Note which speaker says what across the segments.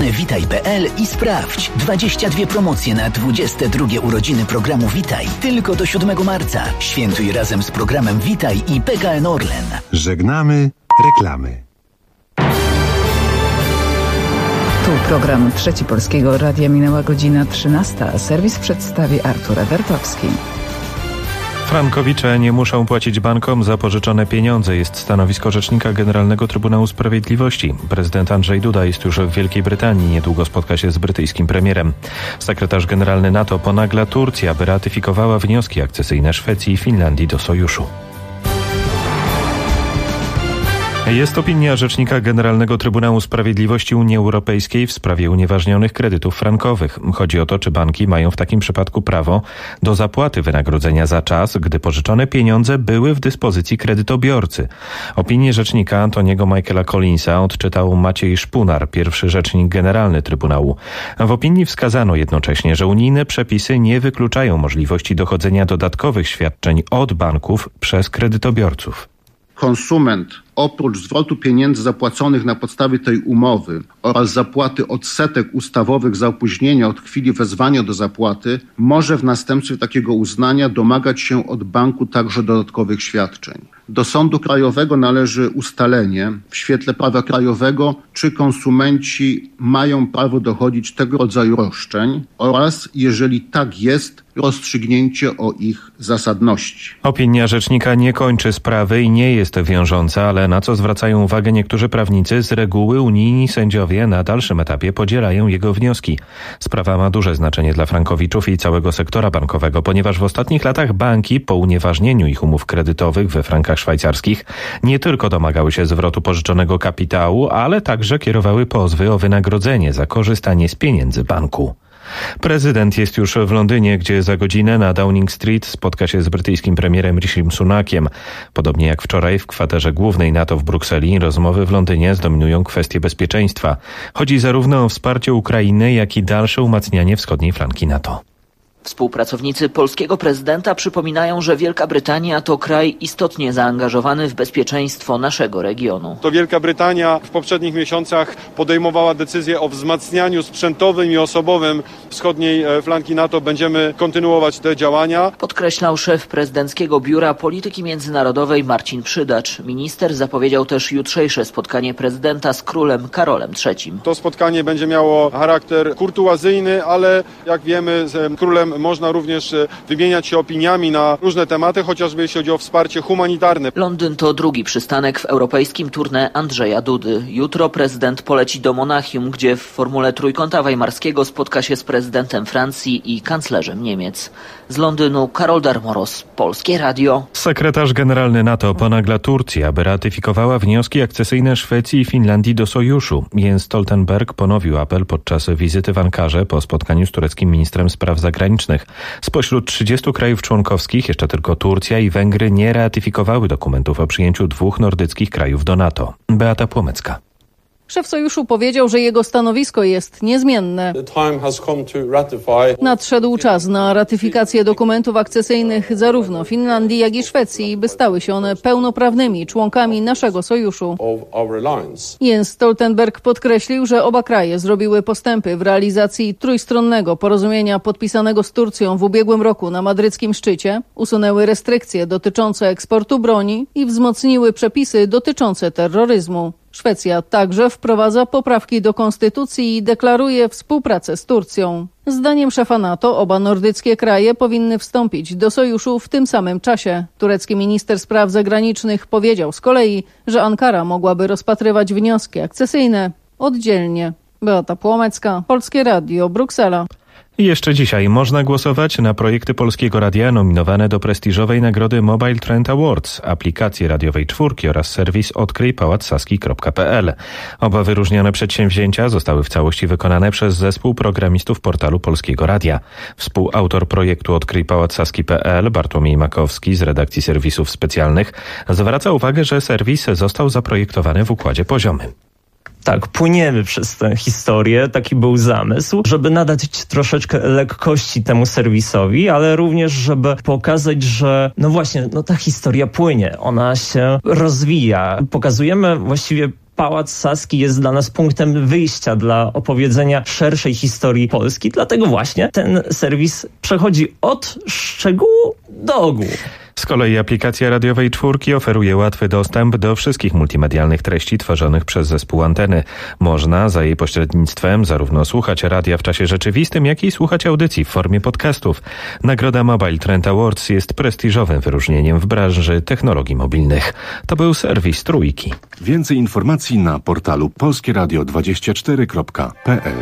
Speaker 1: stronę witaj.pl i sprawdź. 22 promocje na 22 urodziny programu Witaj. Tylko do 7 marca. Świętuj razem z programem Witaj i PKN Orlen.
Speaker 2: Żegnamy reklamy.
Speaker 3: Tu program Trzeci Polskiego Radia, minęła godzina 13. Serwis przedstawi Artur Ewertowski.
Speaker 4: Frankowicze nie muszą płacić bankom za pożyczone pieniądze, jest stanowisko rzecznika Generalnego Trybunału Sprawiedliwości. Prezydent Andrzej Duda jest już w Wielkiej Brytanii, niedługo spotka się z brytyjskim premierem. Sekretarz generalny NATO ponagla Turcję, aby ratyfikowała wnioski akcesyjne Szwecji i Finlandii do sojuszu. Jest opinia Rzecznika Generalnego Trybunału Sprawiedliwości Unii Europejskiej w sprawie unieważnionych kredytów frankowych. Chodzi o to, czy banki mają w takim przypadku prawo do zapłaty wynagrodzenia za czas, gdy pożyczone pieniądze były w dyspozycji kredytobiorcy. Opinię rzecznika Antoniego Michaela Collinsa odczytał Maciej Szpunar, pierwszy rzecznik generalny Trybunału. W opinii wskazano jednocześnie, że unijne przepisy nie wykluczają możliwości dochodzenia dodatkowych świadczeń od banków przez kredytobiorców.
Speaker 5: Konsument oprócz zwrotu pieniędzy zapłaconych na podstawie tej umowy oraz zapłaty odsetek ustawowych za opóźnienia od chwili wezwania do zapłaty może w następstwie takiego uznania domagać się od banku także dodatkowych świadczeń. Do Sądu Krajowego należy ustalenie w świetle prawa krajowego, czy konsumenci mają prawo dochodzić tego rodzaju roszczeń oraz, jeżeli tak jest, rozstrzygnięcie o ich zasadności.
Speaker 4: Opinia rzecznika nie kończy sprawy i nie jest wiążąca, ale na co zwracają uwagę niektórzy prawnicy, z reguły unijni sędziowie na dalszym etapie podzielają jego wnioski. Sprawa ma duże znaczenie dla frankowiczów i całego sektora bankowego, ponieważ w ostatnich latach banki po unieważnieniu ich umów kredytowych we frankach szwajcarskich nie tylko domagały się zwrotu pożyczonego kapitału, ale także kierowały pozwy o wynagrodzenie za korzystanie z pieniędzy banku. Prezydent jest już w Londynie, gdzie za godzinę na Downing Street spotka się z brytyjskim premierem Rishim Sunakiem. Podobnie jak wczoraj w kwaterze głównej NATO w Brukseli, rozmowy w Londynie zdominują kwestie bezpieczeństwa. Chodzi zarówno o wsparcie Ukrainy, jak i dalsze umacnianie wschodniej flanki NATO.
Speaker 6: Współpracownicy polskiego prezydenta przypominają, że Wielka Brytania to kraj istotnie zaangażowany w bezpieczeństwo naszego regionu.
Speaker 7: To Wielka Brytania w poprzednich miesiącach podejmowała decyzję o wzmacnianiu sprzętowym i osobowym wschodniej flanki NATO. Będziemy kontynuować te działania.
Speaker 6: Podkreślał szef prezydenckiego Biura Polityki Międzynarodowej Marcin Przydacz. Minister zapowiedział też jutrzejsze spotkanie prezydenta z królem Karolem III.
Speaker 7: To spotkanie będzie miało charakter kurtuazyjny, ale jak wiemy, z królem można również wymieniać się opiniami na różne tematy, chociażby jeśli chodzi o wsparcie humanitarne.
Speaker 6: Londyn to drugi przystanek w europejskim tournée Andrzeja Dudy. Jutro prezydent poleci do Monachium, gdzie w formule Trójkąta Weimarskiego spotka się z prezydentem Francji i kanclerzem Niemiec. Z Londynu Karol Darmoros, Polskie Radio.
Speaker 4: Sekretarz generalny NATO ponagla Turcję, aby ratyfikowała wnioski akcesyjne Szwecji i Finlandii do sojuszu. Jens Stoltenberg ponowił apel podczas wizyty w Ankarze po spotkaniu z tureckim ministrem spraw zagranicznych. Spośród 30 krajów członkowskich jeszcze tylko Turcja i Węgry nie ratyfikowały dokumentów o przyjęciu 2 nordyckich krajów do NATO. Beata Płomecka.
Speaker 8: Szef sojuszu powiedział, że jego stanowisko jest niezmienne. Nadszedł czas na ratyfikację dokumentów akcesyjnych zarówno Finlandii, jak i Szwecji, by stały się one pełnoprawnymi członkami naszego sojuszu. Jens Stoltenberg podkreślił, że oba kraje zrobiły postępy w realizacji trójstronnego porozumienia podpisanego z Turcją w ubiegłym roku na madryckim szczycie, usunęły restrykcje dotyczące eksportu broni i wzmocniły przepisy dotyczące terroryzmu. Szwecja także wprowadza poprawki do konstytucji i deklaruje współpracę z Turcją. Zdaniem szefa NATO oba nordyckie kraje powinny wstąpić do sojuszu w tym samym czasie. Turecki minister spraw zagranicznych powiedział z kolei, że Ankara mogłaby rozpatrywać wnioski akcesyjne oddzielnie. Beata Płomecka, Polskie Radio, Bruksela.
Speaker 4: I jeszcze dzisiaj można głosować na projekty Polskiego Radia nominowane do prestiżowej nagrody Mobile Trend Awards, aplikację radiowej czwórki oraz serwis odkryjpałacsaski.pl. Oba wyróżnione przedsięwzięcia zostały w całości wykonane przez zespół programistów portalu Polskiego Radia. Współautor projektu odkryjpałacsaski.pl Bartłomiej Makowski z redakcji serwisów specjalnych zwraca uwagę, że serwis został zaprojektowany w układzie poziomym.
Speaker 9: Tak, płyniemy przez tę historię, taki był zamysł, żeby nadać troszeczkę lekkości temu serwisowi, ale również, żeby pokazać, że no właśnie, ta historia płynie, ona się rozwija. Pokazujemy właściwie Pałac Saski jest dla nas punktem wyjścia dla opowiedzenia szerszej historii Polski. Dlatego właśnie ten serwis przechodzi od szczegółu do ogółu.
Speaker 4: Z kolei aplikacja radiowej Czwórki oferuje łatwy dostęp do wszystkich multimedialnych treści tworzonych przez zespół Anteny. Można za jej pośrednictwem zarówno słuchać radia w czasie rzeczywistym, jak i słuchać audycji w formie podcastów. Nagroda Mobile Trend Awards jest prestiżowym wyróżnieniem w branży technologii mobilnych. To był serwis Trójki.
Speaker 2: Więcej informacji na portalu polskieradio24.pl.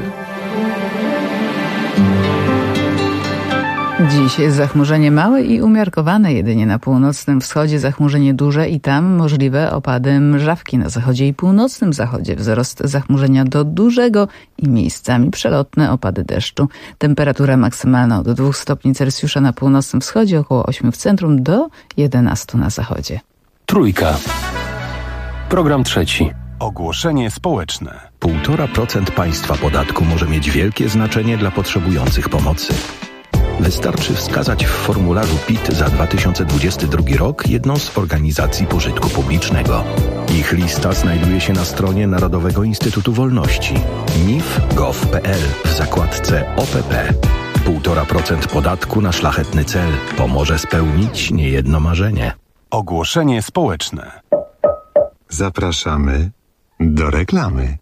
Speaker 3: Dziś zachmurzenie małe i umiarkowane, jedynie na północnym wschodzie zachmurzenie duże i tam możliwe opady mrzawki. Na zachodzie i północnym zachodzie wzrost zachmurzenia do dużego i miejscami przelotne opady deszczu. Temperatura maksymalna od 2 stopni Celsjusza na północnym wschodzie, około 8 w centrum do 11 na zachodzie.
Speaker 10: Trójka. Program trzeci.
Speaker 2: Ogłoszenie społeczne.
Speaker 11: 1,5% państwa podatku może mieć wielkie znaczenie dla potrzebujących pomocy. Wystarczy wskazać w formularzu PIT za 2022 rok jedną z organizacji pożytku publicznego. Ich lista znajduje się na stronie Narodowego Instytutu Wolności nif.gov.pl w zakładce OPP. 1,5% podatku na szlachetny cel pomoże spełnić niejedno marzenie.
Speaker 2: Ogłoszenie społeczne. Zapraszamy do reklamy.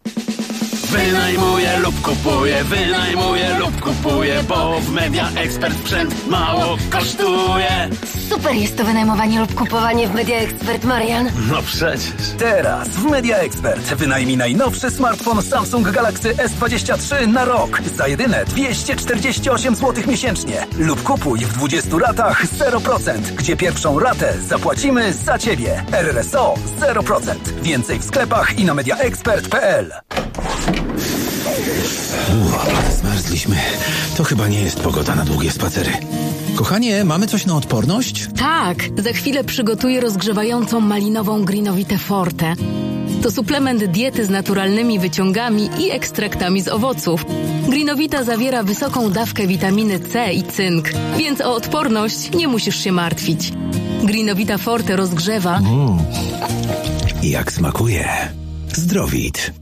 Speaker 12: Wynajmuję lub kupuję, bo w Media Expert sprzęt mało kosztuje.
Speaker 13: Super jest to wynajmowanie lub kupowanie w Media Expert, Marian.
Speaker 12: No przecież.
Speaker 14: Teraz w Media Expert wynajmij najnowszy smartfon Samsung Galaxy S23 na rok za jedyne 248 zł miesięcznie. Lub kupuj w 20 ratach 0%, gdzie pierwszą ratę zapłacimy za Ciebie. RRSO 0%. Więcej w sklepach i na mediaexpert.pl.
Speaker 12: Zmarzliśmy. To chyba nie jest pogoda na długie spacery. Kochanie, mamy coś na odporność?
Speaker 15: Tak, za chwilę przygotuję rozgrzewającą malinową Greenowitę Forte. To suplement diety z naturalnymi wyciągami i ekstraktami z owoców. Greenowita zawiera wysoką dawkę witaminy C i cynk, więc o odporność nie musisz się martwić. Greenowita Forte rozgrzewa.
Speaker 12: Jak smakuje. Zdrowit.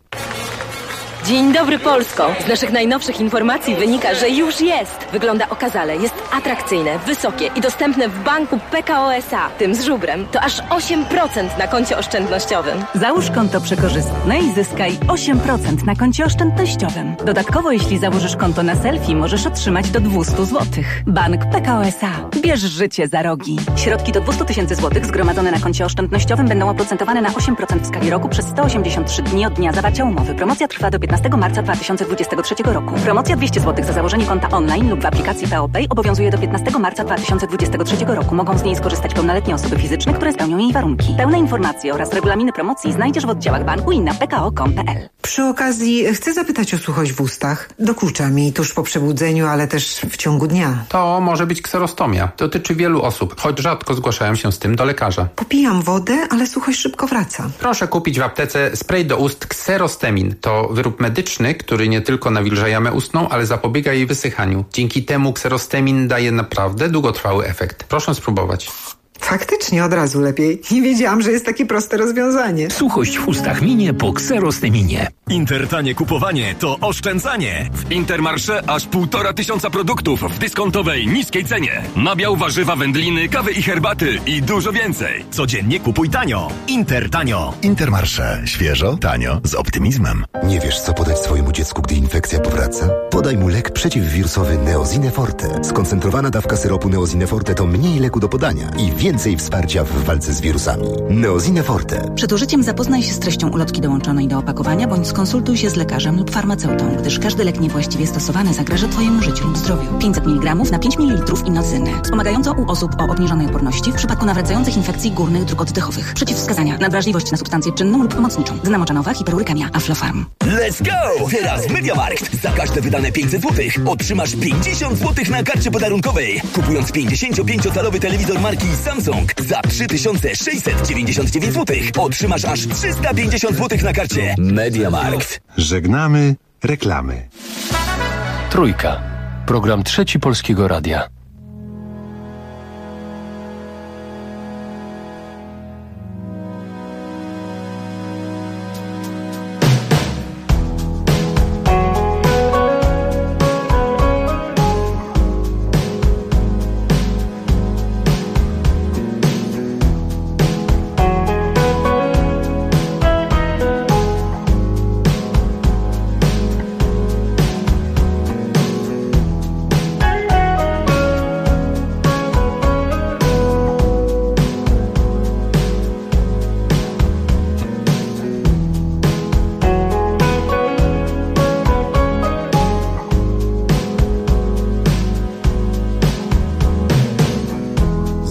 Speaker 16: Dzień dobry, Polsko! Z naszych najnowszych informacji wynika, że już jest. Wygląda okazale, jest atrakcyjne, wysokie i dostępne w banku PKO SA. Tym z żubrem to aż 8% na koncie oszczędnościowym.
Speaker 17: Załóż konto przekorzystne i zyskaj 8% na koncie oszczędnościowym. Dodatkowo, jeśli założysz konto na selfie, możesz otrzymać do 200 zł. Bank PKO SA. Bierz życie za rogi. Środki do 200 000 zł zgromadzone na koncie oszczędnościowym będą oprocentowane na 8% w skali roku przez 183 dni od dnia zawarcia umowy. Promocja trwa do 15 marca 2023 roku. Promocja 200 zł za założenie konta online lub w aplikacji PO Pay obowiązuje do 15 marca 2023 roku. Mogą z niej skorzystać pełnoletnie osoby fizyczne, które spełnią jej warunki. Pełne informacje oraz regulaminy promocji znajdziesz w oddziałach banku i na pko.com.pl.
Speaker 18: Przy okazji chcę zapytać o suchość w ustach. Dokucza mi tuż po przebudzeniu, ale też w ciągu dnia.
Speaker 19: To może być kserostomia. Dotyczy wielu osób, choć rzadko zgłaszają się z tym do lekarza.
Speaker 18: Popijam wodę, ale suchość szybko wraca.
Speaker 19: Proszę kupić w aptece spray do ust Xerostemin. To wyrób medyczny, który nie tylko nawilża jamę ustną, ale zapobiega jej wysychaniu. Dzięki temu Xerostemin daje naprawdę długotrwały efekt. Proszę spróbować.
Speaker 18: Faktycznie od razu lepiej. Nie wiedziałam, że jest takie proste rozwiązanie.
Speaker 20: Suchość w ustach minie po Xerosteminie. Intertanie kupowanie to oszczędzanie. W Intermarché aż 1500 produktów w dyskontowej, niskiej cenie. Nabiał, warzywa, wędliny, kawy i herbaty i dużo więcej. Codziennie kupuj tanio. Intertanio.
Speaker 21: Intermarché. Świeżo, tanio, z optymizmem.
Speaker 22: Nie wiesz, co podać swojemu dziecku, gdy infekcja powraca? Podaj mu lek przeciwwirusowy Neozine Forte. Skoncentrowana dawka syropu Neozine Forte to mniej leku do podania i więcej wsparcia w walce z wirusami. Neozine Forte.
Speaker 23: Przed użyciem zapoznaj się z treścią ulotki dołączonej do opakowania bądź skonsultuj się z lekarzem lub farmaceutą, gdyż każdy lek niewłaściwie stosowany zagraża Twojemu życiu lub zdrowiu. 500 mg na 5 ml inocyny. Wspomagająco u osób o obniżonej odporności w przypadku nawracających infekcji górnych dróg oddechowych. Przeciwwskazania: nadwrażliwość na substancję czynną lub pomocniczą. Gdy moczanowa, hiperurykemia, Aflofarm.
Speaker 20: Let's go! Teraz Mediamarkt. Za każde wydane 500 zł otrzymasz 50 zł na karcie podarunkowej. Kupując 55-calowy telewizor marki Samsung za 3699 zł otrzymasz aż 350 zł na karcie Mediamarkt.
Speaker 2: Żegnamy reklamy.
Speaker 10: Trójka. Program trzeci Polskiego Radia.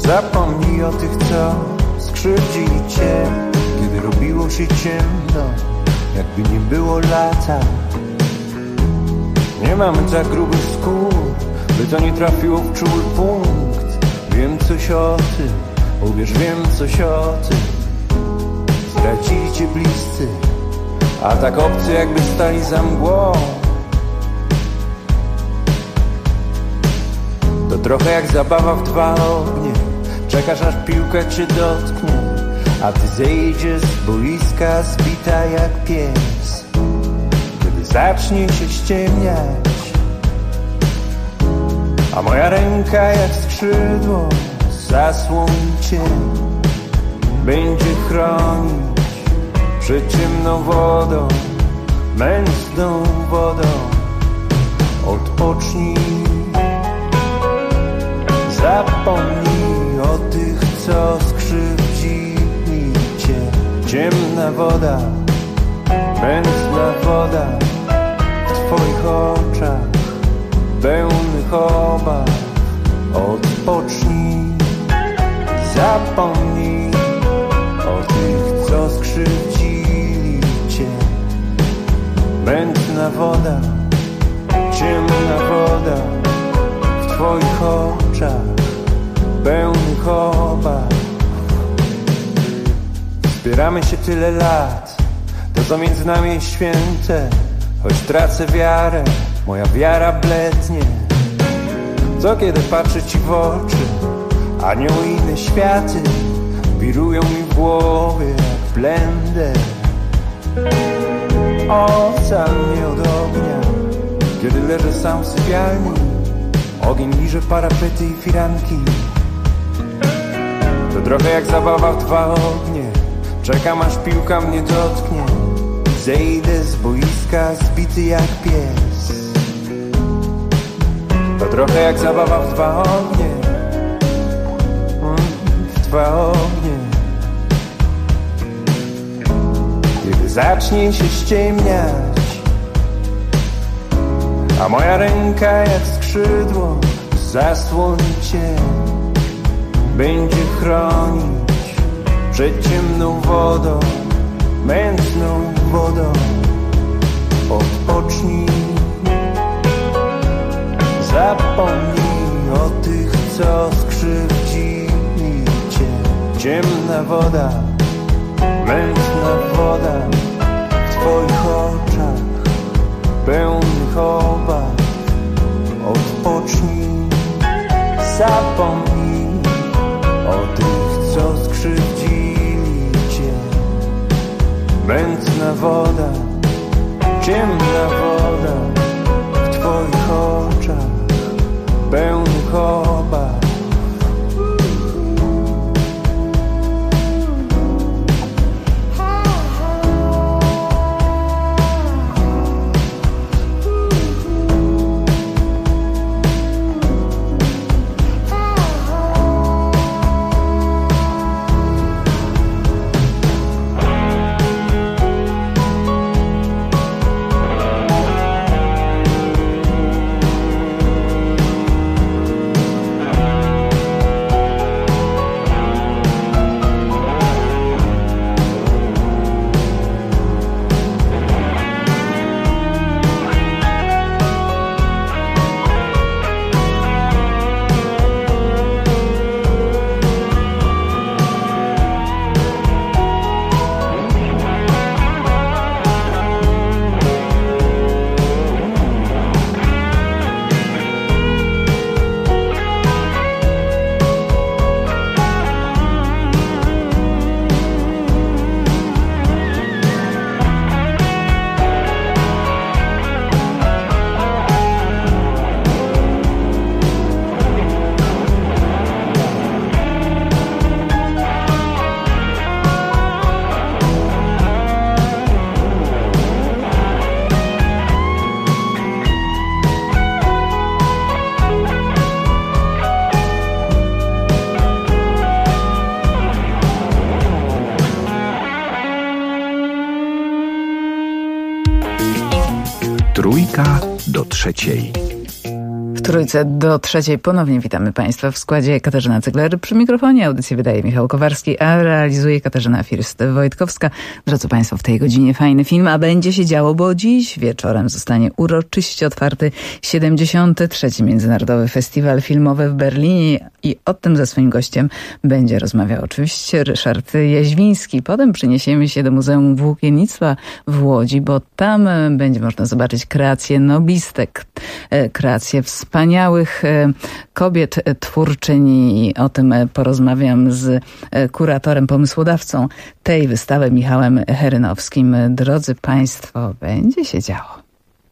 Speaker 1: Zapomnij o tych, co skrzywdzili cię, kiedy robiło się ciemno, jakby nie było lata. Nie mamy tak grubych skór, by to nie trafiło w czuły punkt. Wiem coś o tym, uwierz, wiem coś o tym. Zdradzili cię bliscy, a tak obcy, jakby stali za mgłą. To trochę jak zabawa w dwa ognie. Czekasz, aż piłka cię dotknie, a ty zejdziesz z boiska zbita jak pies. Kiedy zacznie się ściemniać, a moja ręka jak skrzydło zasłoni cię, będzie chronić przed ciemną wodą, mętną wodą. Odpocznij, zapomnij o tych, co skrzywdzili cię. Ciemna woda, mętna woda w twoich oczach pełnych obaw. Odpocznij, zapomnij o tych, co skrzywdzili cię. Mętna woda, ciemna woda w twoich oczach pełnych obaw. Wspieramy się tyle lat, to co między nami jest święte. Choć tracę wiarę, moja wiara blednie. Co kiedy patrzę ci w oczy, anioły i inne światy wirują mi w głowie jak blender. Ocal mnie od ognia, kiedy leżę sam w sypialni. Ogień liże parapety i firanki. To trochę jak zabawa w dwa ognie. Czekam, aż piłka mnie dotknie. Zejdę z boiska zbity jak pies. To trochę jak zabawa w dwa ognie. W dwa ognie. Kiedy zacznie się ściemniać, a moja ręka jak skrzydło zasłoni cię, będzie chronić przed ciemną wodą, mętną wodą. Odpocznij, zapomnij o tych, co skrzywdzili cię. Ciemna woda, mętna woda w twoich oczach pełnych obaw. Odpocznij, zapomnij o tych, co skrzywdzili cię. Mętna woda, ciemna woda w twoich oczach pełnych obaw.
Speaker 11: Trójka do trzeciej.
Speaker 3: W Trójce do trzeciej ponownie witamy Państwa w składzie Katarzyna Cygler. Przy mikrofonie audycję wydaje Michał Kowarski, a realizuje Katarzyna First-Wojtkowska. Drodzy Państwo, w tej godzinie fajny film, a będzie się działo, bo dziś wieczorem zostanie uroczyście otwarty 73. Międzynarodowy Festiwal Filmowy w Berlinie i o tym ze swoim gościem będzie rozmawiał oczywiście Ryszard Jaźwiński. Potem przeniesiemy się do Muzeum Włókiennictwa w Łodzi, bo tam będzie można zobaczyć kreacje noblistek, kreacje wspaniałych kobiet twórczyni i o tym porozmawiam z kuratorem, pomysłodawcą tej wystawy, Michałem Herynowskim. Drodzy Państwo, będzie się działo.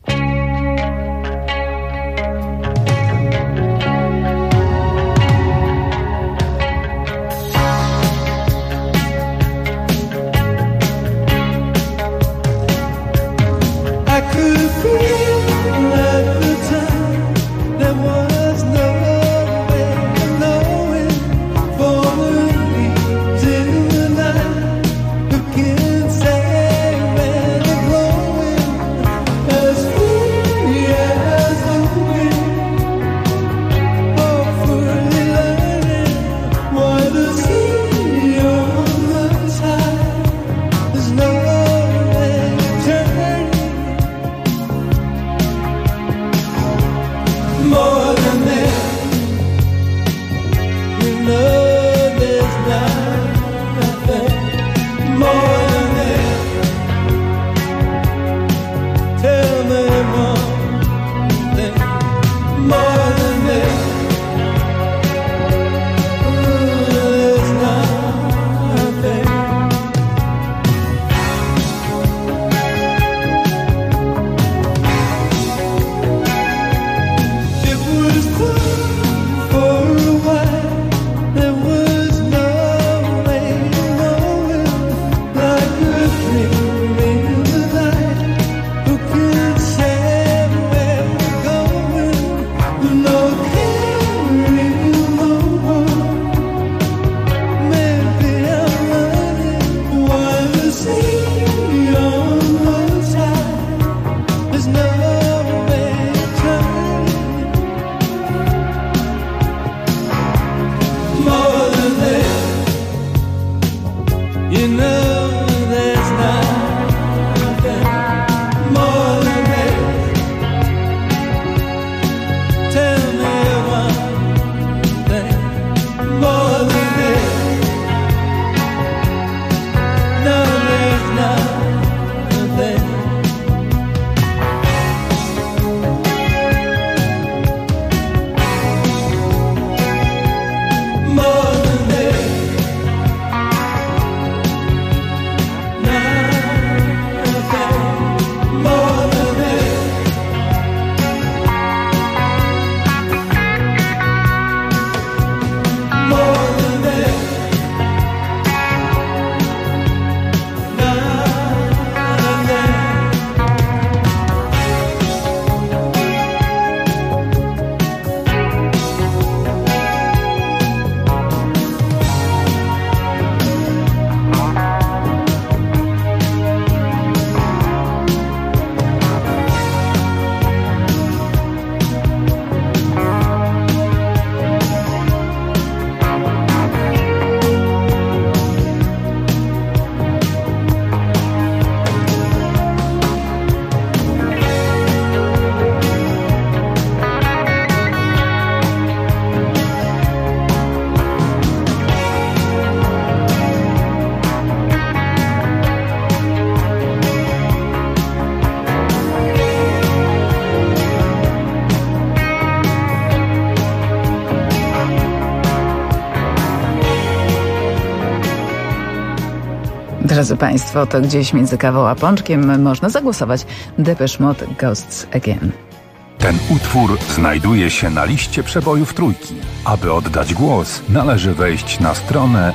Speaker 3: Drodzy Państwo, to gdzieś między kawą a pączkiem można zagłosować Depeche Mode Ghosts Again.
Speaker 2: Ten utwór znajduje się na liście przebojów Trójki. Aby oddać głos, należy wejść na stronę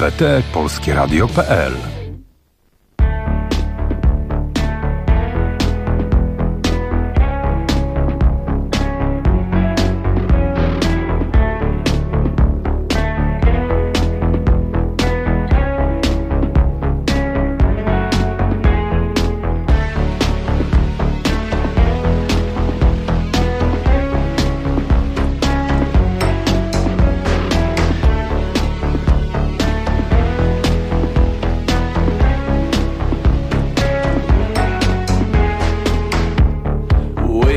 Speaker 2: lpt.polskieradio.pl.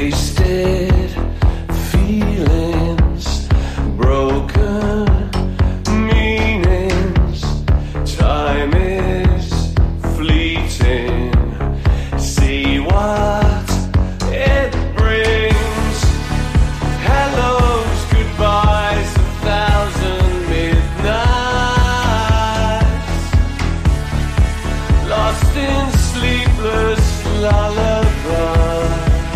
Speaker 1: wasted feelings, broken meanings. Time is fleeting. See what it brings. Hellos, goodbyes, 1,000 midnights, lost in sleepless lullaby.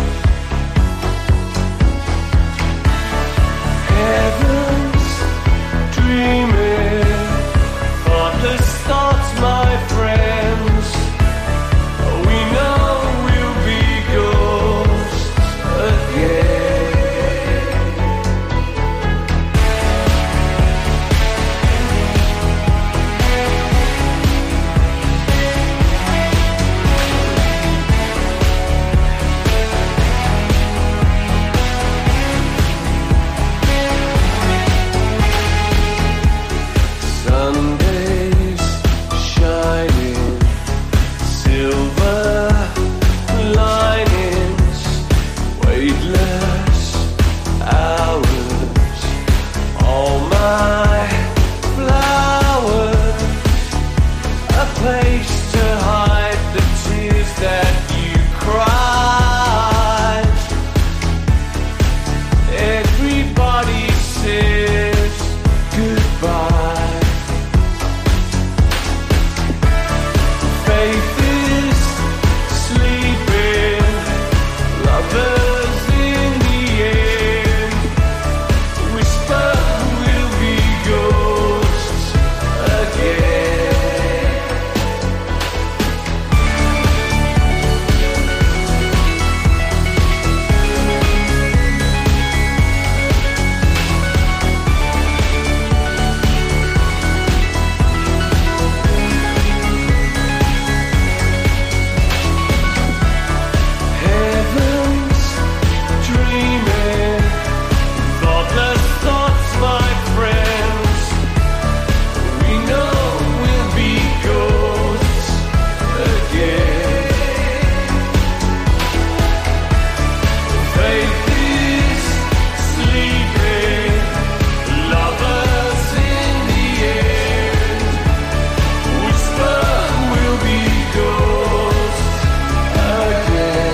Speaker 1: Heavens dreaming, thoughtless thoughts, my friends. We know we'll be ghosts again. Sundays shining, silver linings, weightless hours, all my flowers, a place to hide the tears that you cried. Everybody says goodbye. Faith is sleeping, lovers in the end. Whisper we'll be ghosts again. Heavens dreaming, thoughtless thoughts, my friends. We know we'll be ghosts again. Faith is sleeping, lovers in the end. Whisper we'll be ghosts again.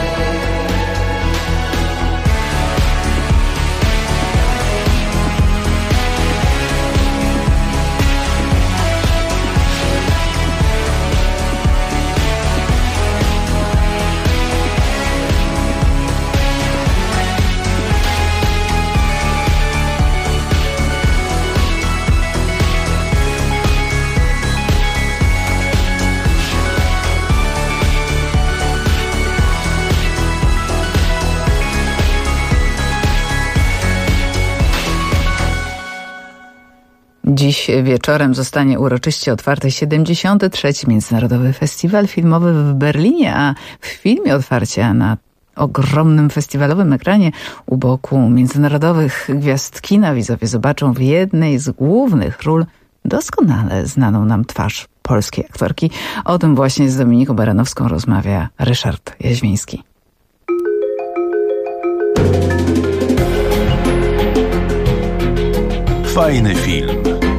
Speaker 3: Dziś wieczorem zostanie uroczyście otwarty 73. Międzynarodowy Festiwal Filmowy w Berlinie, a w filmie otwarcia na ogromnym festiwalowym ekranie u boku międzynarodowych gwiazd kina widzowie zobaczą w jednej z głównych ról doskonale znaną nam twarz polskiej aktorki. O tym właśnie z Dominiką Baranowską rozmawia Ryszard Jaźwiński.
Speaker 11: Fajny film.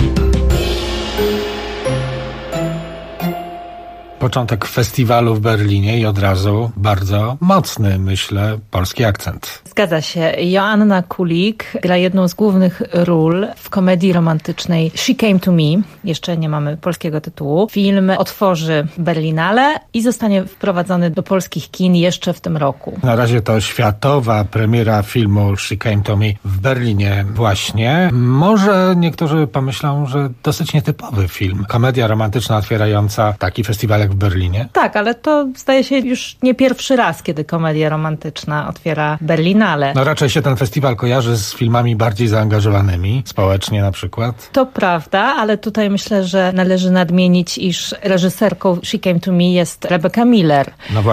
Speaker 5: Początek festiwalu w Berlinie i od razu bardzo mocny, myślę, polski akcent.
Speaker 6: Zgadza się. Joanna Kulik gra jedną z głównych ról w komedii romantycznej She Came to Me. Jeszcze nie mamy polskiego tytułu. Film otworzy Berlinale i zostanie wprowadzony do polskich kin jeszcze w tym roku.
Speaker 5: Na razie to światowa premiera filmu She Came to Me w Berlinie właśnie. Może niektórzy pomyślą, że dosyć nietypowy film. Komedia romantyczna otwierająca taki festiwalek w Berlinie.
Speaker 6: Tak, ale to zdaje się już nie pierwszy raz, kiedy komedia romantyczna otwiera Berlinale.
Speaker 5: No raczej się ten festiwal kojarzy z filmami bardziej zaangażowanymi, społecznie na przykład.
Speaker 6: To prawda, ale tutaj myślę, że należy nadmienić, iż reżyserką She Came to Me jest Rebecca Miller.
Speaker 5: No właśnie.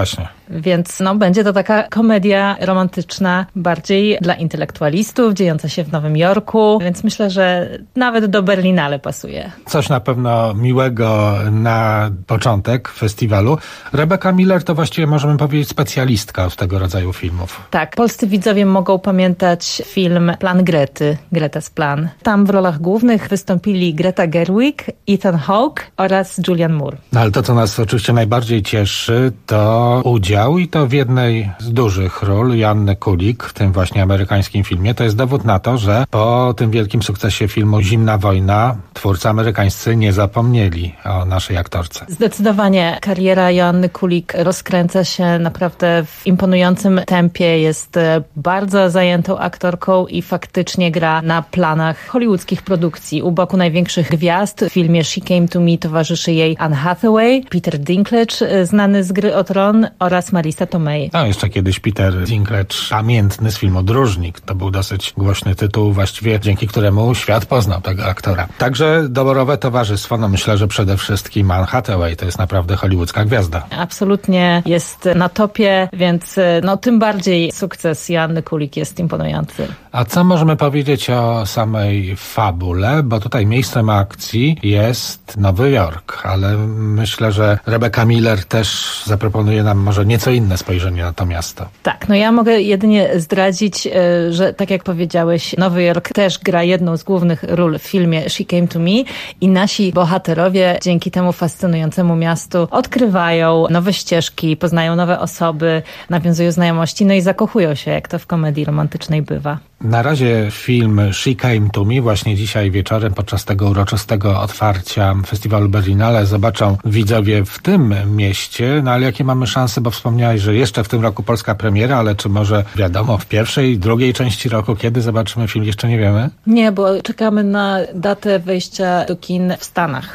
Speaker 6: Więc będzie to taka komedia romantyczna, bardziej dla intelektualistów, dziejąca się w Nowym Jorku, więc myślę, że nawet do Berlinale pasuje.
Speaker 5: Coś na pewno miłego na początek festiwalu. Rebecca Miller to właściwie możemy powiedzieć specjalistka od tego rodzaju filmów.
Speaker 6: Tak, polscy widzowie mogą pamiętać film Plan Grety, Greta's Plan. Tam w rolach głównych wystąpili Greta Gerwig, Ethan Hawke oraz Julianne Moore.
Speaker 5: No ale to, co nas oczywiście najbardziej cieszy, to udział i to w jednej z dużych ról Joanny Kulik w tym właśnie amerykańskim filmie. To jest dowód na to, że po tym wielkim sukcesie filmu Zimna wojna twórcy amerykańscy nie zapomnieli o naszej aktorce.
Speaker 6: Zdecydowanie kariera Joanny Kulik rozkręca się naprawdę w imponującym tempie. Jest bardzo zajętą aktorką i faktycznie gra na planach hollywoodzkich produkcji. U boku największych gwiazd w filmie She Came to Me towarzyszy jej Anne Hathaway, Peter Dinklage, znany z Gry o Tron, oraz Marisa Tomei.
Speaker 5: No, jeszcze kiedyś Peter Dinklage, pamiętny z filmu Dróżnik. To był dosyć głośny tytuł, właściwie dzięki któremu świat poznał tego aktora. Także doborowe towarzystwo, myślę, że przede wszystkim Anne Hathaway to jest naprawdę hollywoodzka gwiazda.
Speaker 6: Absolutnie jest na topie, więc tym bardziej sukces Joanny Kulik jest imponujący.
Speaker 5: A co możemy powiedzieć o samej fabule? Bo tutaj miejscem akcji jest Nowy Jork, ale myślę, że Rebecca Miller też zaproponuje nam może nieco inne spojrzenie na to miasto.
Speaker 6: Tak, ja mogę jedynie zdradzić, że tak jak powiedziałeś, Nowy Jork też gra jedną z głównych ról w filmie She Came to Me i nasi bohaterowie dzięki temu fascynującemu miastu odkrywają nowe ścieżki, poznają nowe osoby, nawiązują znajomości, i zakochują się, jak to w komedii romantycznej bywa.
Speaker 5: Na razie film She Came to Me właśnie dzisiaj wieczorem podczas tego uroczystego otwarcia festiwalu Berlinale zobaczą widzowie w tym mieście, ale jakie mamy szanse, bo wspomniałeś, że jeszcze w tym roku polska premiera, ale czy może wiadomo w pierwszej, drugiej części roku, kiedy zobaczymy film, jeszcze nie wiemy?
Speaker 6: Nie, bo czekamy na datę wejścia do kin w Stanach.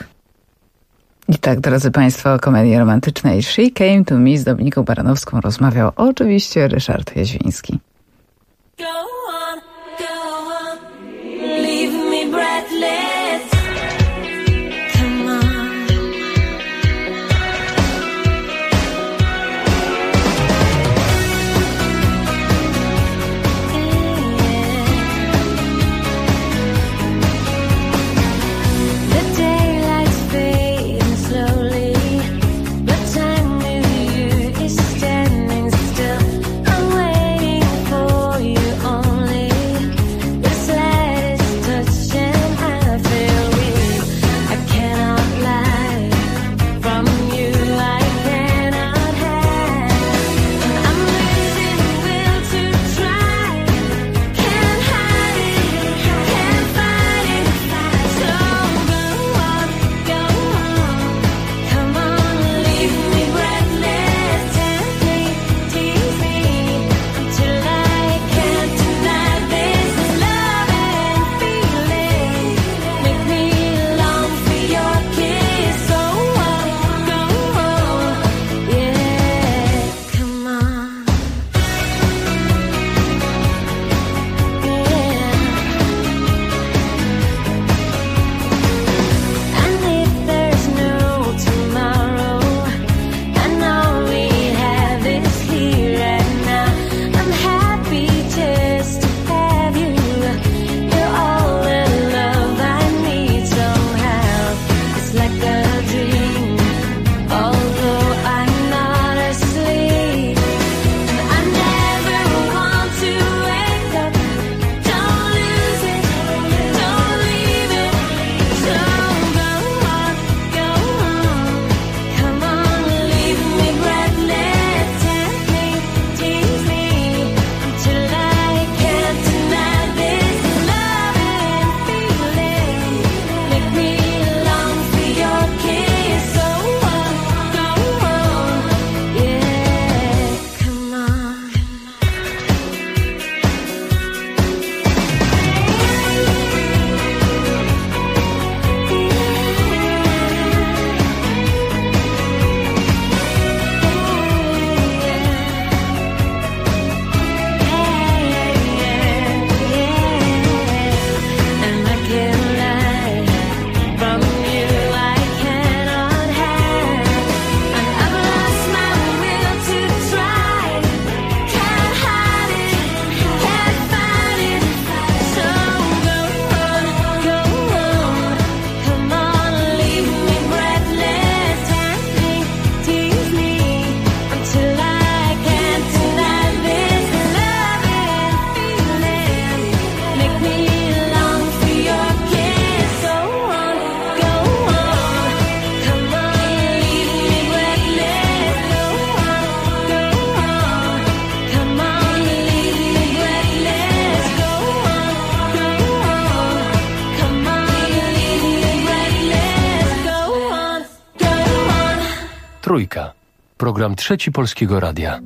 Speaker 3: I tak, drodzy Państwo, o komedii romantycznej She Came to Me z Dominiką Baranowską rozmawiał oczywiście Ryszard Jaźwiński.
Speaker 7: Go on, leave me breathless. Come on. The daylight's fading slowly, but time new year is standing still. I'm waiting for you only. This light is touching, I feel
Speaker 10: Trójka. Program Trzeci Polskiego Radia.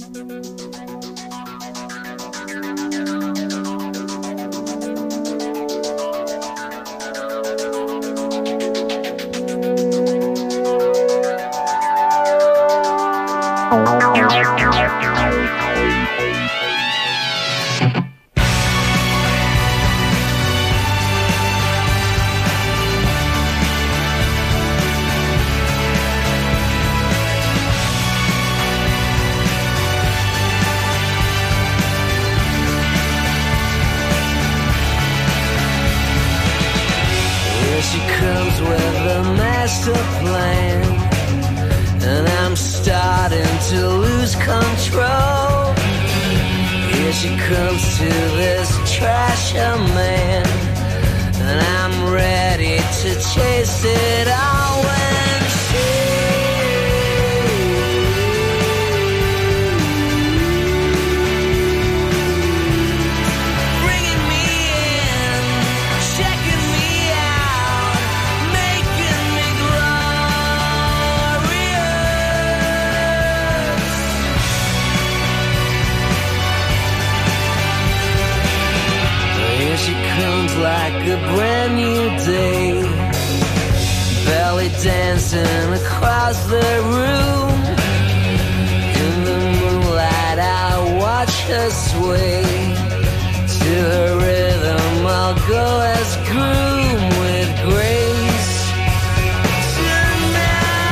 Speaker 4: Dancing across the room. In the moonlight I watch her sway. To her rhythm I'll go as groom with grace. Tonight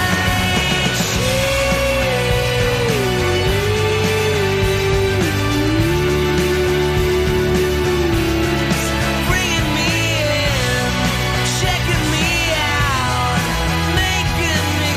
Speaker 4: she's bringing me in, checking me out, making me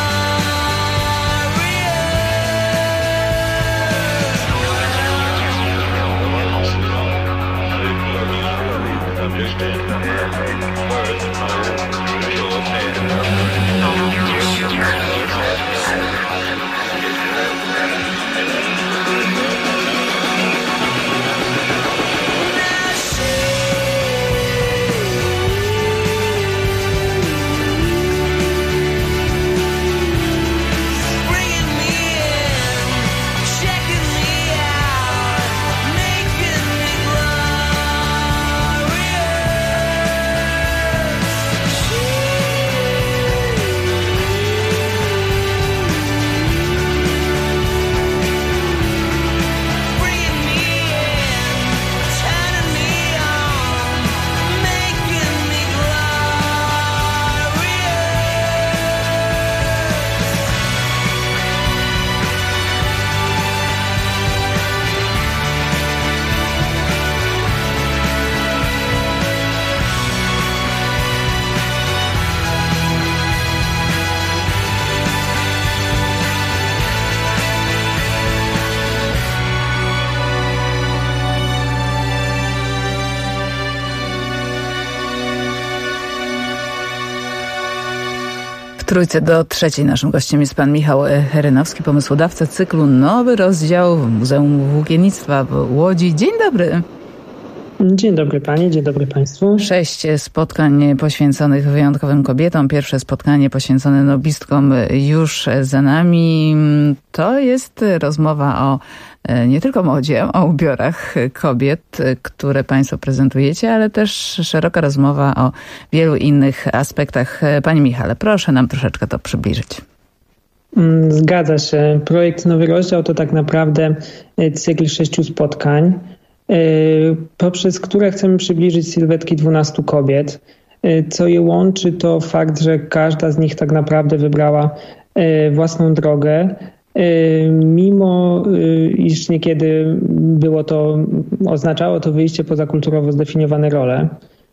Speaker 3: W Trójce do trzeciej naszym gościem jest pan Michał Herynowski, pomysłodawca cyklu Nowy Rozdział w Muzeum Włókiennictwa w Łodzi. Dzień dobry.
Speaker 8: Dzień dobry pani, dzień dobry państwu.
Speaker 3: 6 spotkań poświęconych wyjątkowym kobietom. Pierwsze spotkanie poświęcone noblistkom już za nami. To jest rozmowa o nie tylko modzie, o ubiorach kobiet, które państwo prezentujecie, ale też szeroka rozmowa o wielu innych aspektach. Panie Michale, proszę nam troszeczkę to przybliżyć.
Speaker 8: Zgadza się. Projekt Nowy Rozdział to tak naprawdę cykl 6 spotkań, poprzez które chcemy przybliżyć sylwetki 12 kobiet. Co je łączy, to fakt, że każda z nich tak naprawdę wybrała własną drogę, mimo iż niekiedy oznaczało to wyjście poza kulturowo zdefiniowane role.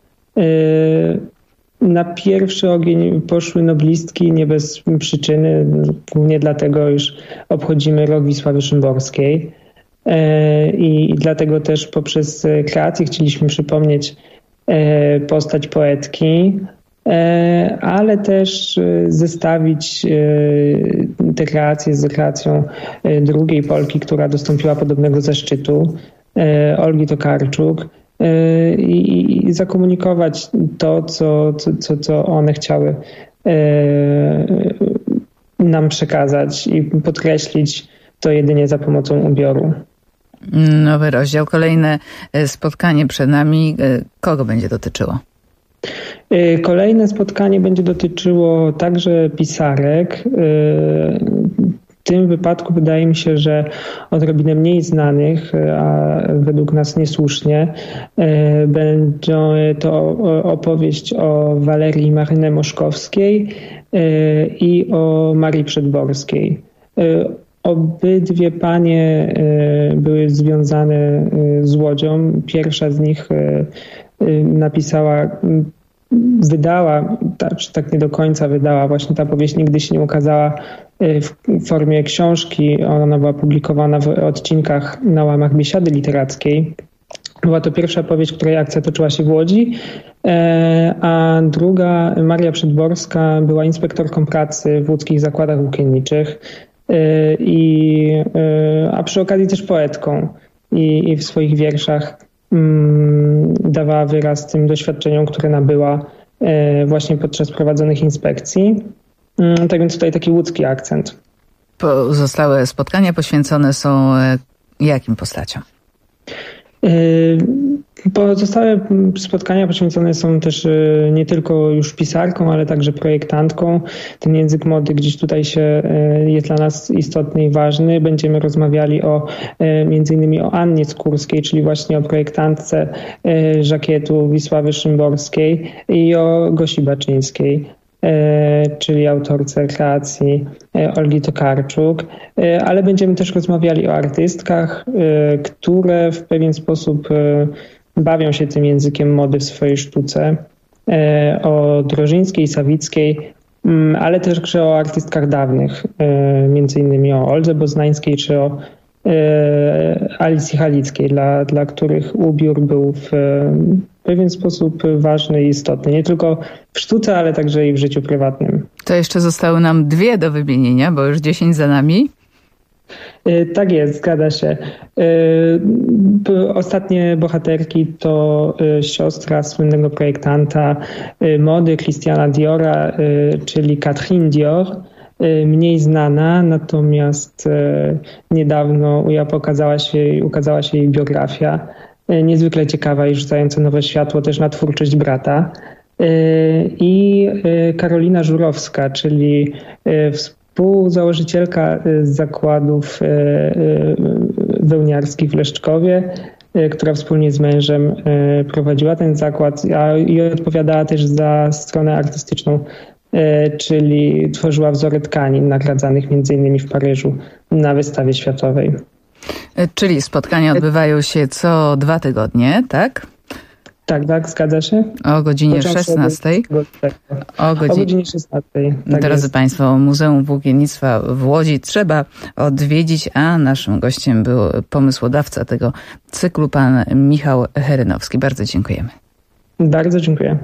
Speaker 8: Na pierwszy ogień poszły noblistki nie bez przyczyny, głównie dlatego, iż obchodzimy rok Wisławy Szymborskiej. I dlatego też poprzez kreację chcieliśmy przypomnieć postać poetki, ale też zestawić tę kreację z kreacją drugiej Polki, która dostąpiła podobnego zaszczytu, Olgi Tokarczuk, i zakomunikować to, co one chciały nam przekazać i podkreślić to jedynie za pomocą ubioru.
Speaker 3: Nowy rozdział, kolejne spotkanie przed nami. Kogo będzie dotyczyło?
Speaker 8: Kolejne spotkanie będzie dotyczyło także pisarek. W tym wypadku wydaje mi się, że odrobinę mniej znanych, a według nas niesłusznie. Będzie to opowieść o Walerii Marynie-Moszkowskiej i o Marii Przedborskiej. Obydwie panie były związane z Łodzią. Pierwsza z nich wydała, czy tak nie do końca wydała, właśnie ta powieść nigdy się nie ukazała w formie książki. Ona była publikowana w odcinkach na łamach Biesiady Literackiej. Była to pierwsza powieść, której akcja toczyła się w Łodzi, a druga, Maria Przedborska, była inspektorką pracy w łódzkich zakładach włókienniczych, a przy okazji też poetką i w swoich wierszach dawała wyraz tym doświadczeniom, które nabyła właśnie podczas prowadzonych inspekcji. Tak więc tutaj taki łódzki akcent.
Speaker 3: Pozostałe spotkania poświęcone są jakim postaciom?
Speaker 8: Pozostałe spotkania poświęcone są też nie tylko już pisarkom, ale także projektantkom. Ten język mody gdzieś tutaj jest dla nas istotny i ważny. Będziemy rozmawiali między innymi o Annie Skórskiej, czyli właśnie o projektantce żakietu Wisławy Szymborskiej, i o Gosi Baczyńskiej, czyli autorce kreacji Olgi Tokarczuk, ale będziemy też rozmawiali o artystkach, które w pewien sposób bawią się tym językiem mody w swojej sztuce, o Drożyńskiej, Sawickiej, ale też o artystkach dawnych, między innymi o Oldze Boznańskiej czy o Alicji Halickiej, dla których ubiór był w pewien sposób ważny i istotny, nie tylko w sztuce, ale także i w życiu prywatnym.
Speaker 3: To jeszcze zostały nam 2 do wymienienia, bo już 10 za nami.
Speaker 8: Tak jest, zgadza się. Ostatnie bohaterki to siostra słynnego projektanta mody Christiana Diora, czyli Catherine Dior, mniej znana, natomiast niedawno ukazała się jej biografia, niezwykle ciekawa i rzucająca nowe światło też na twórczość brata. I Karolina Żurowska, czyli współzałożycielka zakładów wełniarskich w Leszczkowie, która wspólnie z mężem prowadziła ten zakład i odpowiadała też za stronę artystyczną, czyli tworzyła wzory tkanin nagradzanych m.in. w Paryżu na wystawie światowej.
Speaker 3: Czyli spotkania odbywają się co 2 tygodnie, tak?
Speaker 8: Tak, zgadza się.
Speaker 3: O godzinie 16. O godzinie 16. Tak. Drodzy Państwo, Muzeum Włókiennictwa w Łodzi trzeba odwiedzić, a naszym gościem był pomysłodawca tego cyklu, pan Michał Herynowski. Bardzo dziękujemy.
Speaker 8: Bardzo dziękuję.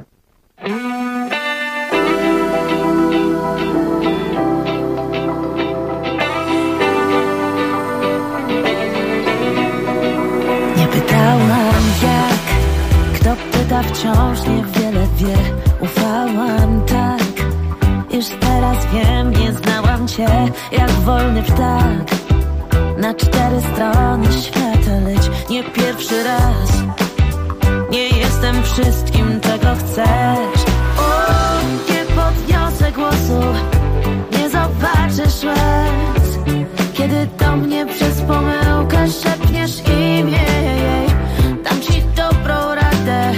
Speaker 7: Wciąż niewiele wie, ufałam tak. Już teraz wiem, nie znałam cię jak wolny ptak. Na 4 strony świata, lecz nie pierwszy raz. Nie jestem wszystkim, czego chcesz. Nie podniosę głosu, nie zobaczysz łez, kiedy do mnie przez pomyłkę szepniesz imię jej. Dam ci dobrą radę,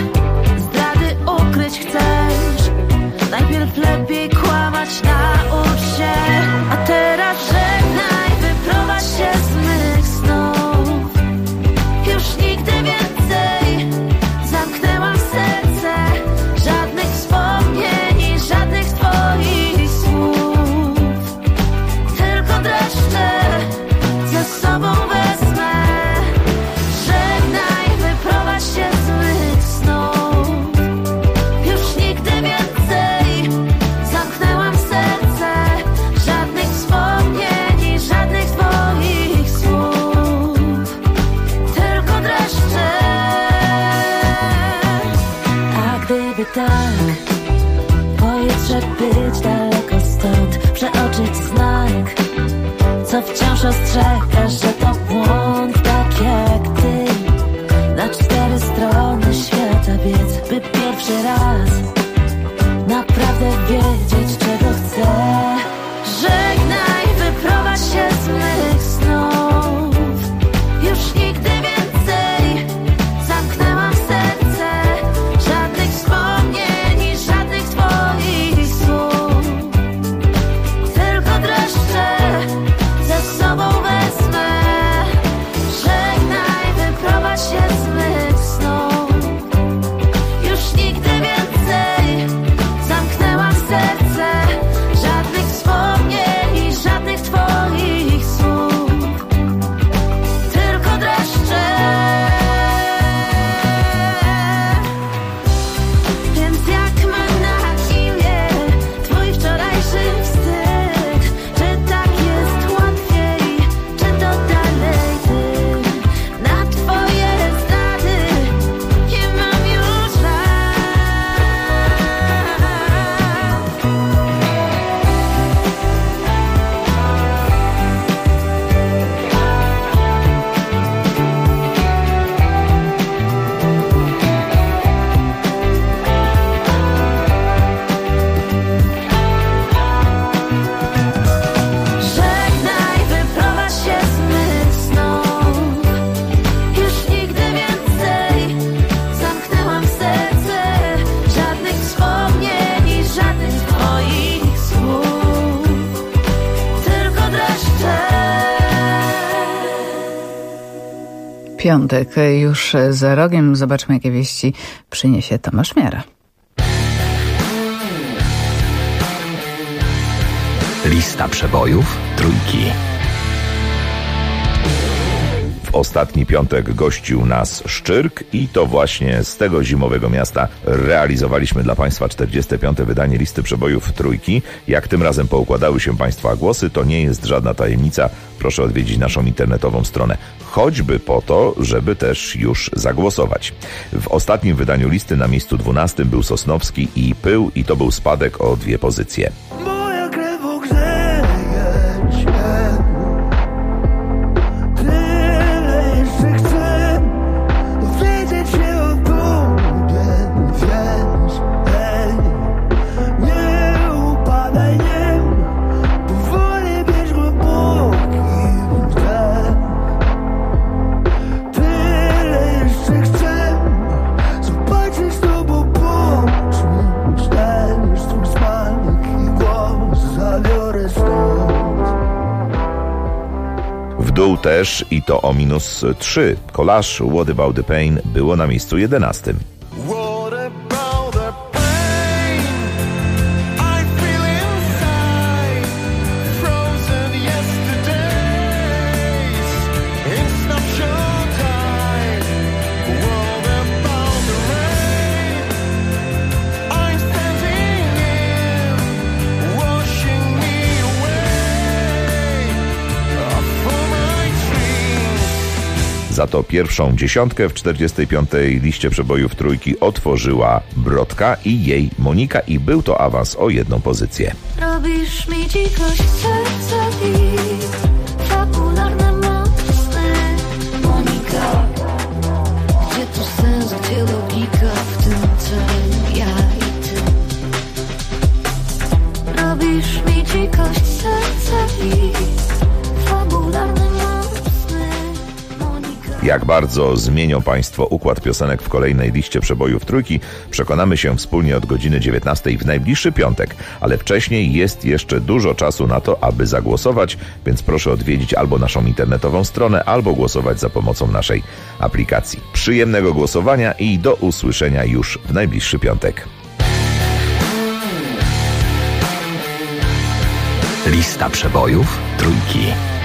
Speaker 7: chcesz. Najpierw lepiej kłamać, naucz się. A teraz żegnaj, wyprowadź się z mych snów. Już nigdy więcej zamknęłam serce. Żadnych wspomnień, żadnych twoich słów. Tylko dreszcze ze sobą wezmę. Żegnaj, wyprowadź się z mych snów. Tak, boję się być daleko stąd, przeoczyć znak. wciąż ostrzegasz, że to błąd, tak jak ty. Na 4 strony świata biec, by pierwszy raz naprawdę wiedzieć, czego chcę. Żegnaj, wyprowadź się z mych snów. Już nigdy więcej zamknęłam serce. Żadnych wspomnień i żadnych twoich słów. Tylko dreszcze ze sobą wezmę. Żegnaj, wyprowadź się z mych snów. Już nigdy więcej zamknęłam serce. Żadnych wspomnień i żadnych twoich słów. Tylko dreszcze. Więc jak ma na imię twój wczorajszy wstyd? Czy tak jest łatwiej, czy to dalej ty? Na twoje zdrady nie mam już rad. Żegnaj, wyprowadź się z mych snów. Już nigdy więcej zamknęłam serce. Żadnych wspomnień i żadnych twoich słów. Tylko dreszcze.
Speaker 3: Piątek już za rogiem. Zobaczmy, jakie wieści przyniesie Tomasz Miara.
Speaker 11: Lista przebojów trójki.
Speaker 9: W ostatni piątek gościł nas Szczyrk i to właśnie z tego zimowego miasta realizowaliśmy dla Państwa 45. wydanie Listy Przebojów Trójki. Jak tym razem poukładały się Państwa głosy, to nie jest żadna tajemnica. Proszę odwiedzić naszą internetową stronę, choćby po to, żeby też już zagłosować. W ostatnim wydaniu listy na miejscu 12 był Sosnowski i Pył i to był spadek o 2 pozycje.
Speaker 4: Moja krew ogrzeje cię. Tyle jeszcze chcę wiedzieć się o tobie, wiesz, hej. Nie upadaj, nie, powoli bierz głębokim wdech. Tyle jeszcze chcę zobaczyć z tobą, poczuć ten twój smak i głos zabiorę stąd.
Speaker 9: W dół też i to o -3. Kolaż What About The Pain było na miejscu 11.
Speaker 4: What about the pain I feel inside? Frozen yesterdays in snapshot time. What about the rain I'm standing in, washing me away for my dreams.
Speaker 9: Za to pierwszą dziesiątkę w 45. liście przebojów trójki otworzyła Brodka i jej Monika i był to awans o 1 pozycję.
Speaker 7: Robisz mi dzikość serca i fabularne mocne. Monika, gdzie tu sens, gdzie logika w tym całym ja i ty? Robisz mi dzikość serca i fabularne mocne.
Speaker 9: Jak bardzo zmienią Państwo układ piosenek w kolejnej liście przebojów trójki, przekonamy się wspólnie od godziny 19 w najbliższy piątek, ale wcześniej jest jeszcze dużo czasu na to, aby zagłosować, więc proszę odwiedzić albo naszą internetową stronę, albo głosować za pomocą naszej aplikacji. Przyjemnego głosowania i do usłyszenia już w najbliższy piątek.
Speaker 11: Lista przebojów trójki.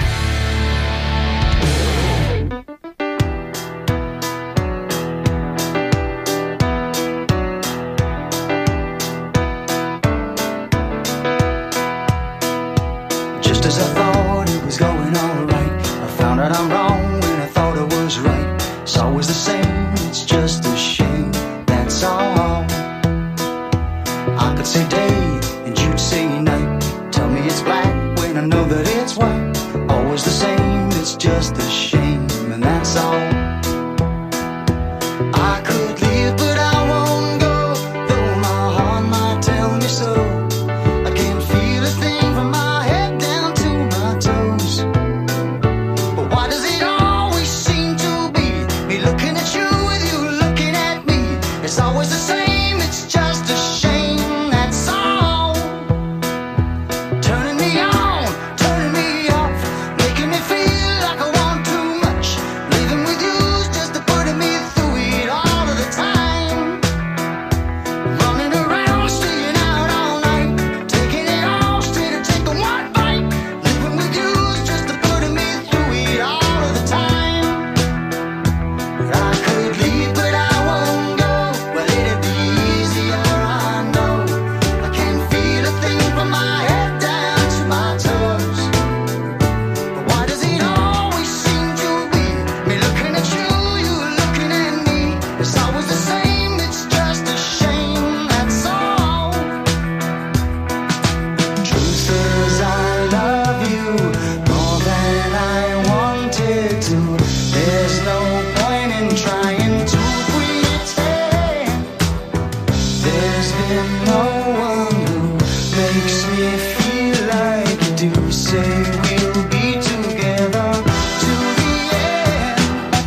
Speaker 4: Just as I thought it was going all right, I found out I'm wrong when I thought I was right. It's always the same, it's just a shame, that's all. I could say day and you'd say night. Tell me it's black when I know that it's white. Always the same. just a shame, and that's all. I could leave, but I won't go, though my heart might tell me so. I can't feel a thing from my head down to my toes. But why does it always seem to be me looking at you with you looking at me? It's always the same, it's just a shame, that's all. Turning me on, turning me off, making me feel like I want too much. Living with you's just a putting me through it all of the time. Running around, staying out all night, taking it all straight to take the one bite. Living with you's just a putting me through it all of the time. I could leave, but I won't go. Well, it'd be easier, I know. I can't feel a thing from my head down to my toes. But why does it always seem to be me looking at you, you looking at me? It's always the same, it's just a shame, that's all. Truth is, I love you more than I wanted to. There's no point in trying to pretend. There's been no one who makes me feel like you do. Say we'll be together to the end.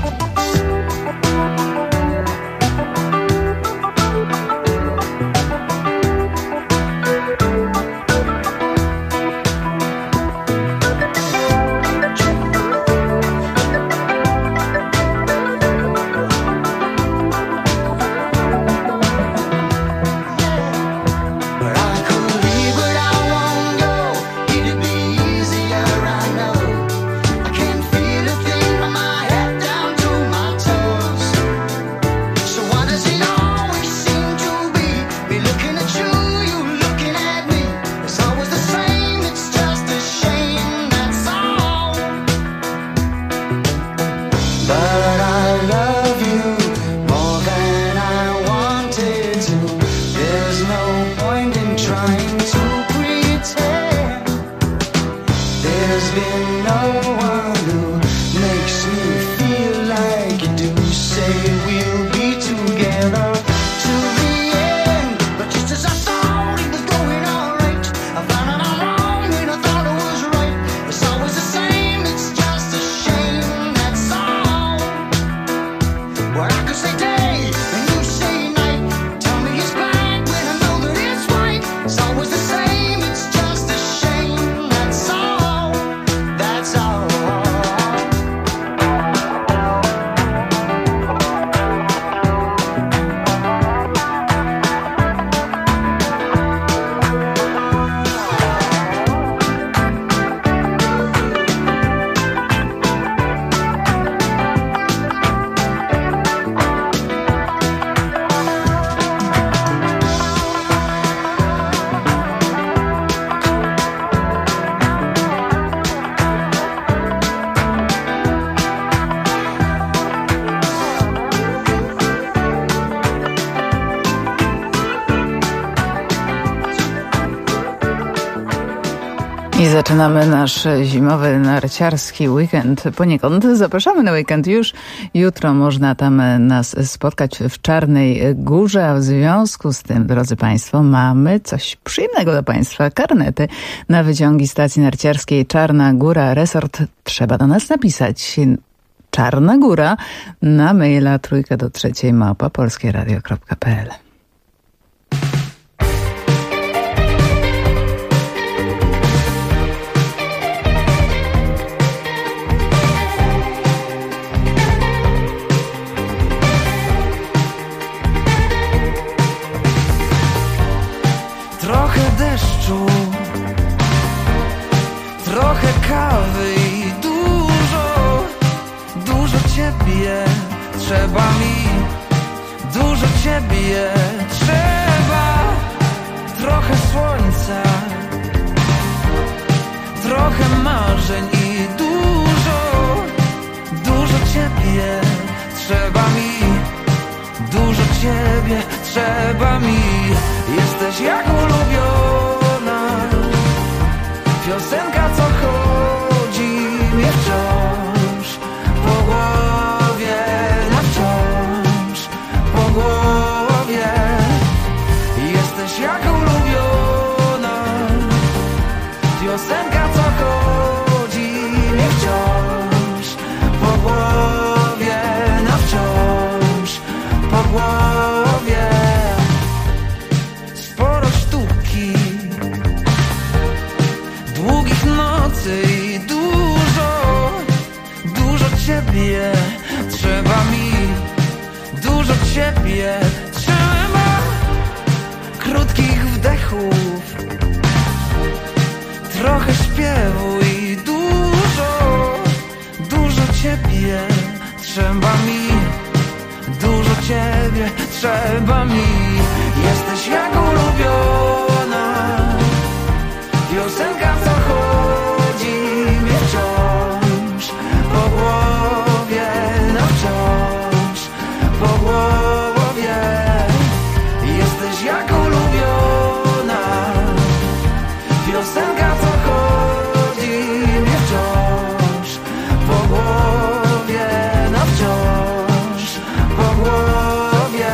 Speaker 4: But I could leave, but I won't go. It'd be easier, I know. I can't feel a thing from my head down to my toes. So why does it always seem to be me looking at you, you looking at me? It's always the same, it's just a shame, that's all. But I love you more than I wanted to. There's no point in trying to pretend. There's been no one who makes me feel like you do. Say we'll be together to the end. But just as I thought it was going all right, I found out I'm wrong when I thought it was right. It's always the same, it's just a shame, that's all. Well, I could say day and you say night. Tell me it's bad when I know that it's right. It's always the same, it's just a shame, that's all. That's all.
Speaker 3: I zaczynamy nasz zimowy narciarski weekend. Poniekąd zapraszamy na weekend już. Jutro można tam nas spotkać w Czarnej Górze, a w związku z tym, drodzy Państwo, mamy coś przyjemnego dla Państwa. Karnety na wyciągi stacji narciarskiej Czarna Góra Resort. Trzeba do nas napisać. Czarna Góra na maila 2-3 @polskieradio.pl.
Speaker 13: Trochę deszczu, trochę kawy i dużo ciebie trzeba mi, dużo ciebie trzeba. Trochę słońca, trochę marzeń i dużo ciebie trzeba mi, dużo ciebie trzeba mi. Jesteś jak ulubiona piosenka, co chodzi mnie wciąż. ciebie trzeba krótkich wdechów, trochę śpiewu i dużo ciebie trzeba mi, dużo ciebie trzeba mi. Jesteś jak ulubiona piosenka, co chodzi mnie wciąż po głowie, no wciąż po głowie. Jesteś jak ulubiona piosenka, co chodzi mnie wciąż po głowie, no wciąż po głowie.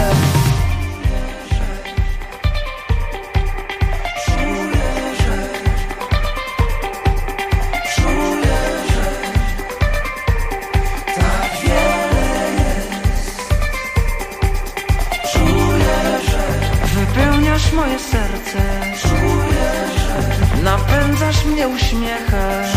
Speaker 13: Wypełniasz moje serce, napędzasz mnie uśmiechem,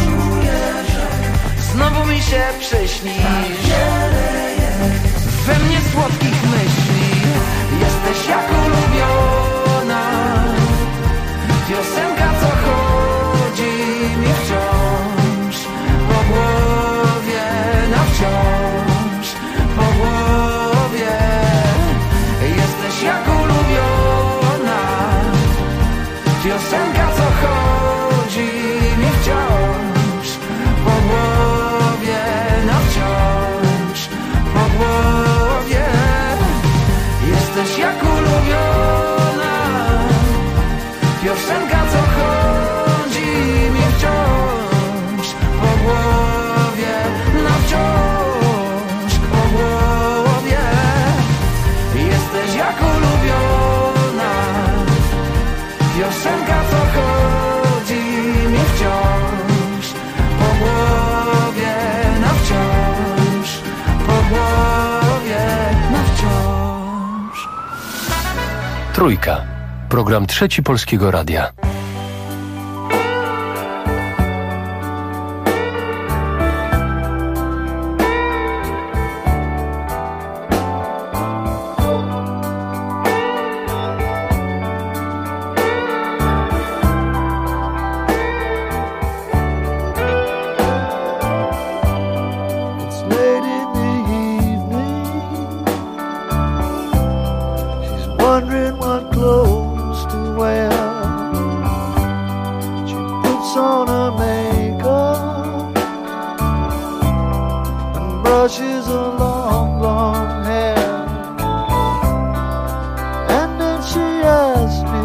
Speaker 13: znowu mi się przyśnisz, we mnie słodkich myśli. Jesteś jak ulubiona piosenka, co chodzi mi wciąż po głowie, no wciąż po głowie. Jesteś jak ulubiona piosenka, co chodzi mi wciąż po głowie, no wciąż po głowie. Jesteś jak ulubiona piosenka, co chodzi mi wciąż po głowie, no wciąż po głowie. Jesteś jak ulubiona piosenka, co chodzi mi wciąż po głowie, no wciąż po głowie, no wciąż.
Speaker 10: Trójka. Program Trzeci Polskiego Radia.
Speaker 12: It's late in the evening. She's wondering what clothes to wear. She puts on her makeup and brushes her long, long hair. And then she asks me,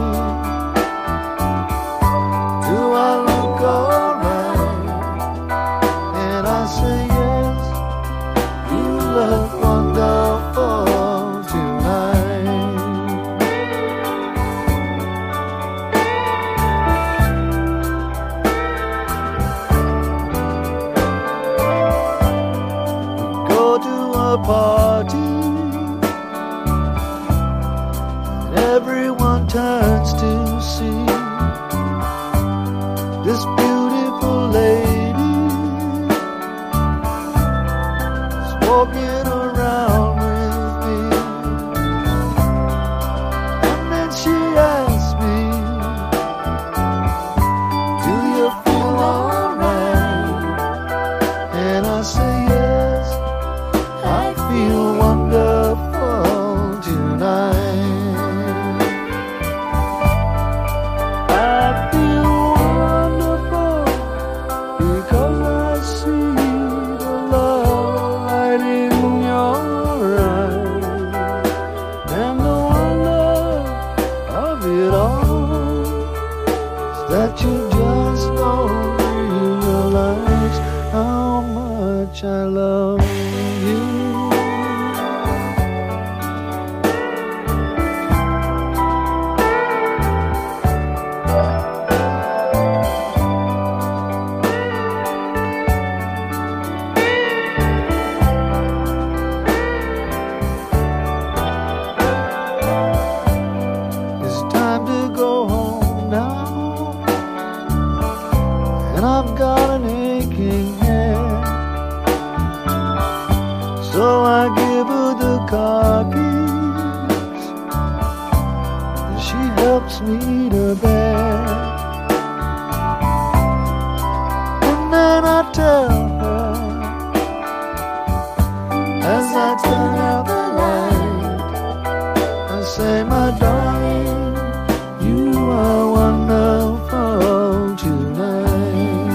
Speaker 12: do I look alright? And I say yes, you look wonderful tonight. We go to a party and everyone turns to see this beautiful lady is walking around with me. And then she asks me, do you feel alright? And I say yes, I feel wonderful tonight. I feel wonderful because I see the love light in your eyes, and the wonder of it all is that you just don't realize how much I love you. It's time to go home now, and I've got an aching head. So I give her the car keys helps me to bear. And then I tell her, as I turn out the light, I say, my darling, you are wonderful tonight.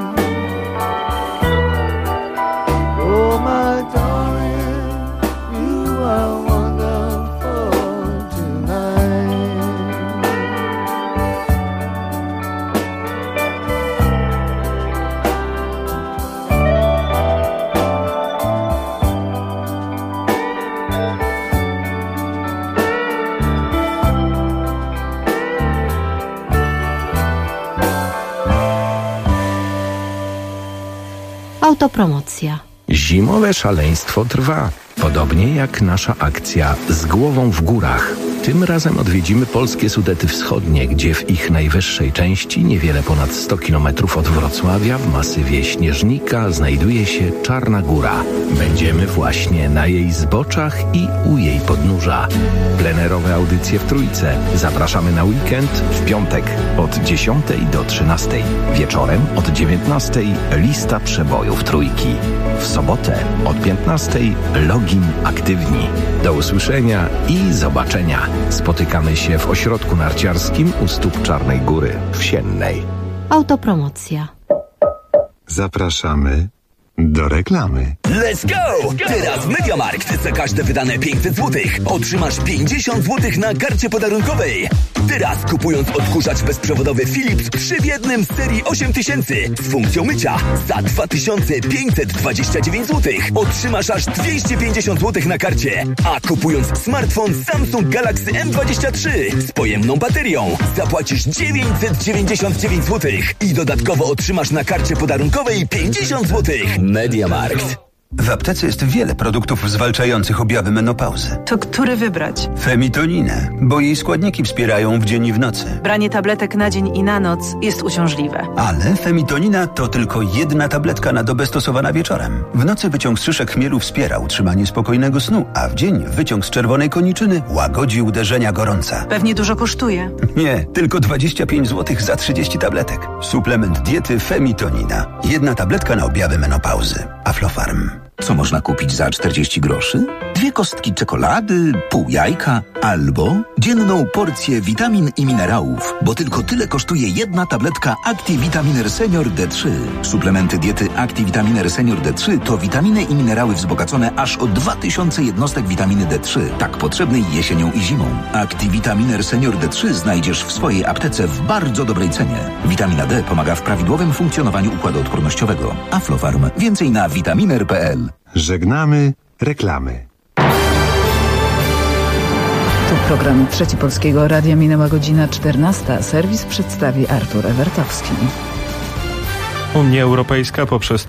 Speaker 12: Oh, my darling, you are wonderful tonight.
Speaker 14: Autopromocja.
Speaker 11: Zimowe szaleństwo trwa, podobnie jak nasza akcja Z głową w górach. Tym razem odwiedzimy polskie Sudety Wschodnie, gdzie w ich najwyższej części, niewiele ponad 100 km od Wrocławia, w masywie Śnieżnika, znajduje się Czarna Góra. Będziemy właśnie na jej zboczach i u jej podnóża. Plenerowe audycje w Trójce. Zapraszamy na weekend w piątek od 10 do 13. Wieczorem od 19 lista przebojów Trójki. W sobotę od 15 login aktywni. Do usłyszenia i zobaczenia. Spotykamy się w ośrodku narciarskim u stóp Czarnej Góry w Siennej.
Speaker 14: Autopromocja.
Speaker 21: Zapraszamy do reklamy.
Speaker 20: Let's go! Teraz MediaMarkt. Za każde wydane 500 zł otrzymasz 50 zł na karcie podarunkowej. Teraz kupując odkurzacz bezprzewodowy Philips 3 w 1 z serii 8000 z funkcją mycia za 2529 zł otrzymasz aż 250 zł na karcie. A kupując smartfon Samsung Galaxy M23 z pojemną baterią zapłacisz 999 zł i dodatkowo otrzymasz na karcie podarunkowej 50 zł. MediaMarkt.
Speaker 15: W aptece jest wiele produktów zwalczających objawy menopauzy.
Speaker 16: To który wybrać?
Speaker 15: Femitoninę, bo jej składniki wspierają w dzień i w nocy.
Speaker 16: Branie tabletek na dzień i na noc jest uciążliwe.
Speaker 15: Ale Femitonina to tylko jedna tabletka na dobę stosowana wieczorem. W nocy wyciąg z szyszek chmielu wspiera utrzymanie spokojnego snu, a w dzień wyciąg z czerwonej koniczyny łagodzi uderzenia gorąca.
Speaker 16: Pewnie dużo kosztuje.
Speaker 15: Nie, tylko 25 zł za 30 tabletek. Suplement diety Femitonina. Jedna tabletka na objawy menopauzy. Aflofarm.
Speaker 24: Co można kupić za 40 groszy? 2 kostki czekolady, pół jajka albo dzienną porcję witamin i minerałów, bo tylko tyle kosztuje jedna tabletka ActiVitaminer Senior D3. Suplementy diety ActiVitaminer Senior D3 to witaminy i minerały wzbogacone aż o 2000 jednostek witaminy D3, tak potrzebnej jesienią i zimą. ActiVitaminer Senior D3 znajdziesz w swojej aptece w bardzo dobrej cenie. Witamina D pomaga w prawidłowym funkcjonowaniu układu odpornościowego. Aflofarm. Więcej na vitaminer.pl.
Speaker 21: Żegnamy reklamy.
Speaker 3: Tu program Trzeci Polskiego Radia. Minęła godzina 14. Serwis przedstawi Artur Ewertowski.
Speaker 25: Unia Europejska poprzez